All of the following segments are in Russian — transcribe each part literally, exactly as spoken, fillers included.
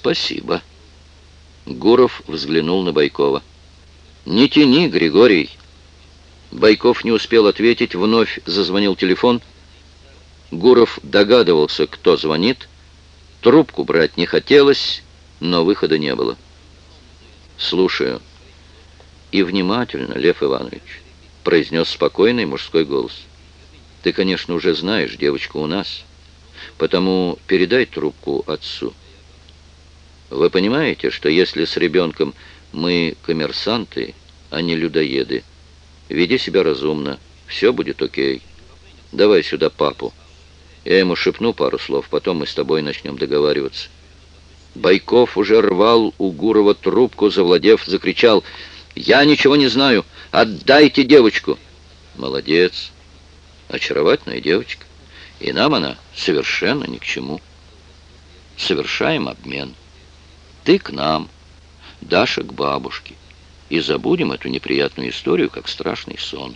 спасибо. Гуров взглянул на Байкова. Не тяни, Григорий. Байков не успел ответить, вновь зазвонил телефон. Гуров догадывался, кто звонит. Трубку брать не хотелось, но выхода не было. «Слушаю». «И внимательно, Лев Иванович», — произнес спокойный мужской голос. «Ты, конечно, уже знаешь, девочка у нас, потому передай трубку отцу. Вы понимаете, что если с ребенком мы коммерсанты, а не людоеды, веди себя разумно, все будет окей. Давай сюда папу. Я ему шепну пару слов, потом мы с тобой начнем договариваться». Байков уже рвал у Гурова трубку, завладев, закричал: «Я ничего не знаю! Отдайте девочку!» «Молодец! Очаровательная девочка. И нам она совершенно ни к чему. Совершаем обмен. Ты к нам, Даша к бабушке. И забудем эту неприятную историю, как страшный сон».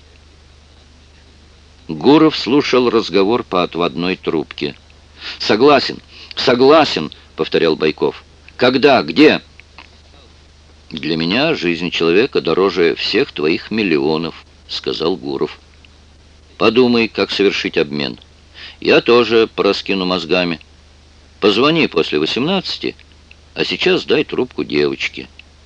Гуров слушал разговор по отводной трубке. «Согласен, согласен!» — повторял Байков. «Когда? Где?» «Для меня жизнь человека дороже всех твоих миллионов», — сказал Гуров. «Подумай, как совершить обмен. Я тоже пораскину мозгами. Позвони после восемнадцати, а сейчас дай трубку девочке».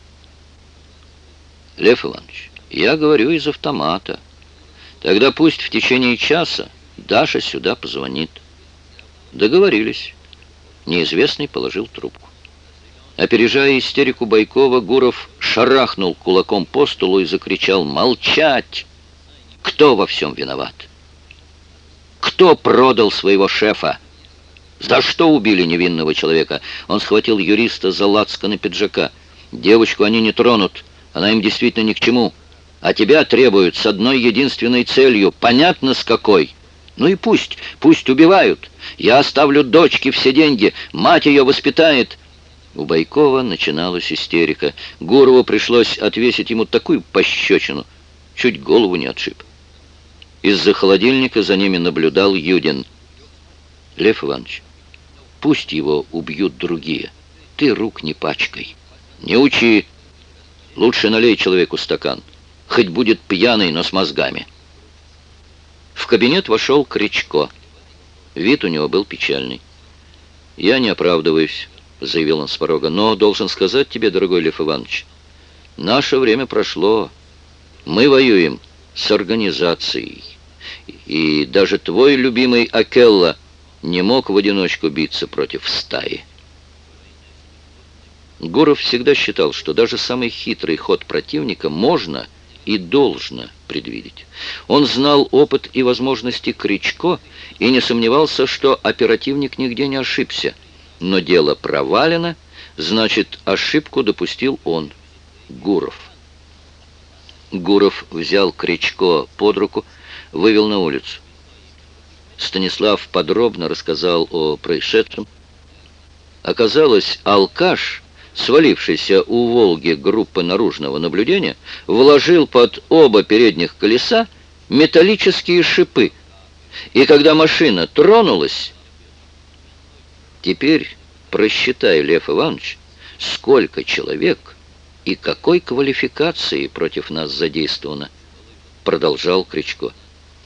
«Лев Иванович, я говорю из автомата. Тогда пусть в течение часа Даша сюда позвонит». Договорились. Неизвестный положил трубку. Опережая истерику Байкова, Гуров шарахнул кулаком по столу и закричал: «Молчать! Кто во всем виноват? Кто продал своего шефа? За что убили невинного человека?» Он схватил юриста за лацканы пиджака. «Девочку они не тронут, она им действительно ни к чему. А тебя требуют с одной единственной целью. Понятно, с какой? Ну и пусть, пусть убивают. Я оставлю дочке все деньги, мать ее воспитает». У Байкова начиналась истерика. Гурову пришлось отвесить ему такую пощечину, чуть голову не отшиб. Из-за холодильника за ними наблюдал Юдин. «Лев Иванович, пусть его убьют другие. Ты рук не пачкай. Не учи. Лучше налей человеку стакан. Хоть будет пьяный, но с мозгами». В кабинет вошел Кричко. Вид у него был печальный. «Я не оправдываюсь», — заявил он с порога, «но должен сказать тебе, дорогой Лев Иванович, наше время прошло. Мы воюем с организацией. И даже твой любимый Акелла не мог в одиночку биться против стаи». Гуров всегда считал, что даже самый хитрый ход противника можно и должно предвидеть. Он знал опыт и возможности Кричко и не сомневался, что оперативник нигде не ошибся. Но дело провалено, значит, ошибку допустил он, Гуров. Гуров взял Кричко под руку, вывел на улицу. Станислав подробно рассказал о происшедшем. Оказалось, алкаш, свалившийся у «Волги» группы наружного наблюдения, вложил под оба передних колеса металлические шипы. И когда машина тронулась... Теперь просчитай, Лев Иванович, сколько человек и какой квалификации против нас задействовано, продолжал Кричко.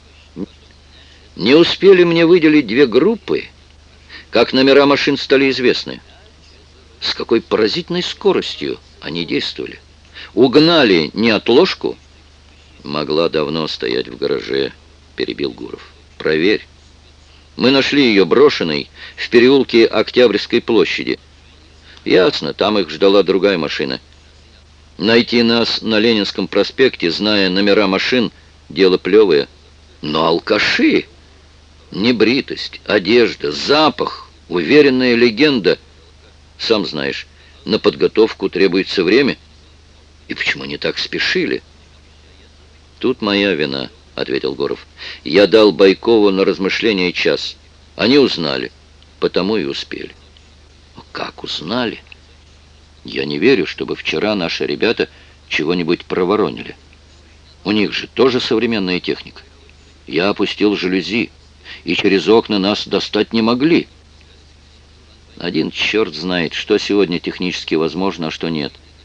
Не успели мне выделить две группы, как номера машин стали известны. С какой поразительной скоростью они действовали. Угнали неотложку. Могла давно стоять в гараже, перебил Гуров. Проверь. Мы нашли ее брошенной в переулке Октябрьской площади. Ясно, там их ждала другая машина. Найти нас на Ленинском проспекте, зная номера машин, дело плевое. Но алкаши, небритость, одежда, запах, уверенная легенда. Сам знаешь, на подготовку требуется время. И почему они так спешили? Тут моя вина, ответил Гуров. Я дал Байкову на размышление час. Они узнали, потому и успели. Как узнали? Я не верю, чтобы вчера наши ребята чего-нибудь проворонили. У них же тоже современная техника. Я опустил жалюзи, и через окна нас достать не могли. Один черт знает, что сегодня технически возможно, а что нет.